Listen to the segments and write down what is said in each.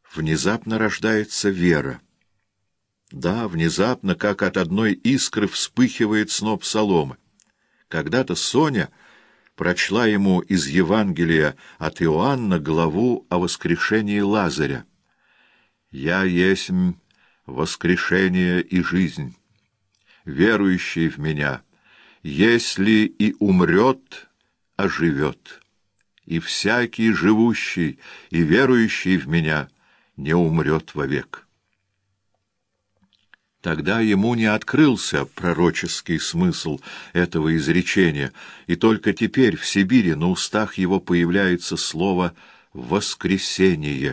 внезапно рождается вера. Да, внезапно, как от одной искры, вспыхивает сноп соломы. Когда-то Соня прочла ему из Евангелия от Иоанна главу о воскрешении Лазаря. «Я есмь воскрешение и жизнь. Верующий в меня, если и умрет, оживет. И всякий живущий и верующий в меня не умрет вовек». Тогда ему не открылся пророческий смысл этого изречения, и только теперь в Сибири на устах его появляется слово «воскресение».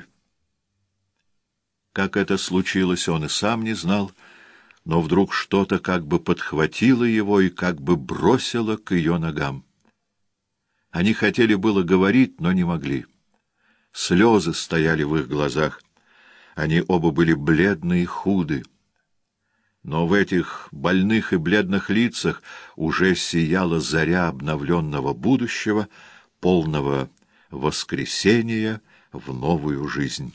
Как это случилось, он и сам не знал, но вдруг что-то как бы подхватило его и как бы бросило к ее ногам. Они хотели было говорить, но не могли. Слезы стояли в их глазах. Они оба были бледны и худы. Но в этих больных и бледных лицах уже сияла заря обновленного будущего, полного воскресения в новую жизнь.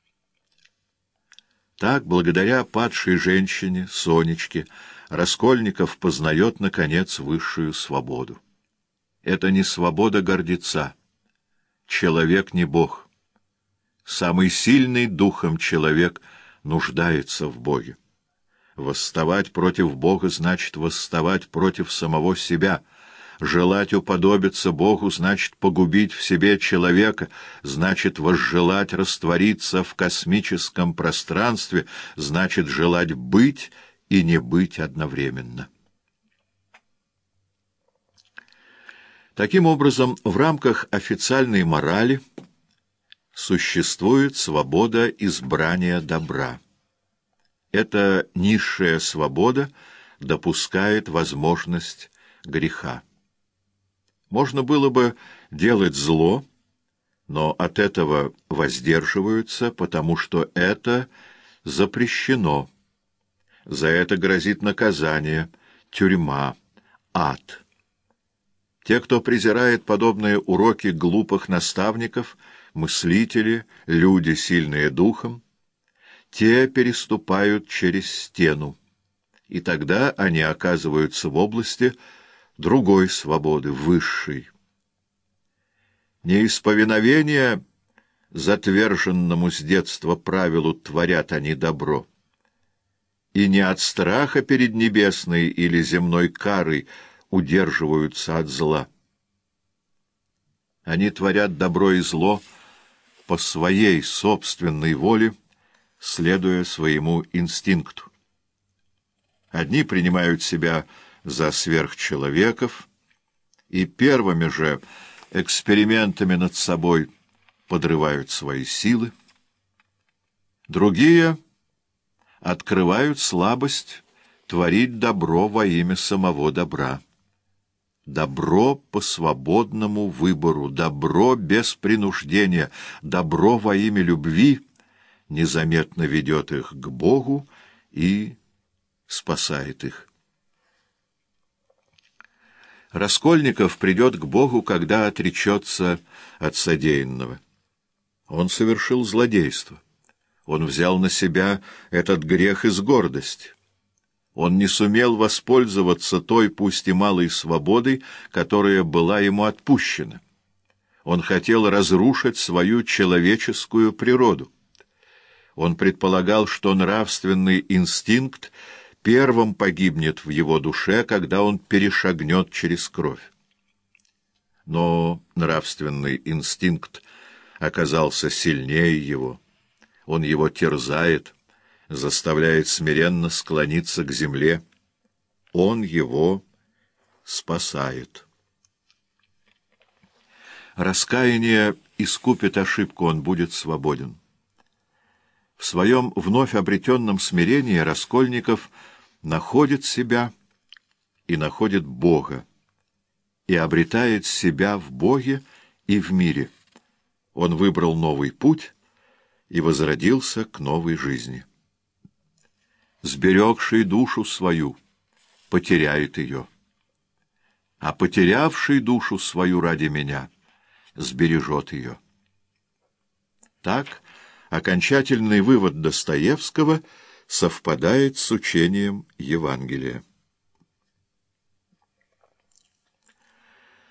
Так, благодаря падшей женщине, Сонечке, Раскольников познает, наконец, высшую свободу. Это не свобода гордеца. Человек не Бог. Самый сильный духом человек нуждается в Боге. Восставать против Бога значит восставать против самого себя. Желать уподобиться Богу значит погубить в себе человека, значит возжелать раствориться в космическом пространстве, значит желать быть и не быть одновременно. Таким образом, в рамках официальной морали существует свобода избрания добра. Эта низшая свобода допускает возможность греха. Можно было бы делать зло, но от этого воздерживаются, потому что это запрещено. За это грозит наказание, тюрьма, ад. Те, кто презирает подобные уроки глупых наставников, мыслители, люди, сильные духом, те переступают через стену, и тогда они оказываются в области другой свободы, высшей. Не из повиновения затверженному с детства правилу творят они добро, и не от страха перед небесной или земной карой удерживаются от зла. Они творят добро и зло по своей собственной воле, следуя своему инстинкту. Одни принимают себя за сверхчеловеков и первыми же экспериментами над собой подрывают свои силы. Другие открывают слабость творить добро во имя самого добра. Добро по свободному выбору, добро без принуждения, добро во имя любви незаметно ведет их к Богу и спасает их. Раскольников придет к Богу, когда отречется от содеянного. Он совершил злодейство. Он взял на себя этот грех из гордости. Он не сумел воспользоваться той, пусть и малой свободой, которая была ему отпущена. Он хотел разрушить свою человеческую природу. Он предполагал, что нравственный инстинкт первым погибнет в его душе, когда он перешагнет через кровь. Но нравственный инстинкт оказался сильнее его. Он его терзает, заставляет смиренно склониться к земле. Он его спасает. Раскаяние искупит ошибку, он будет свободен. В своем вновь обретенном смирении Раскольников находит себя и находит Бога, и обретает себя в Боге и в мире. Он выбрал новый путь и возродился к новой жизни. Сберегший душу свою потеряет ее, а потерявший душу свою ради меня сбережет ее. Так окончательный вывод Достоевского совпадает с учением Евангелия.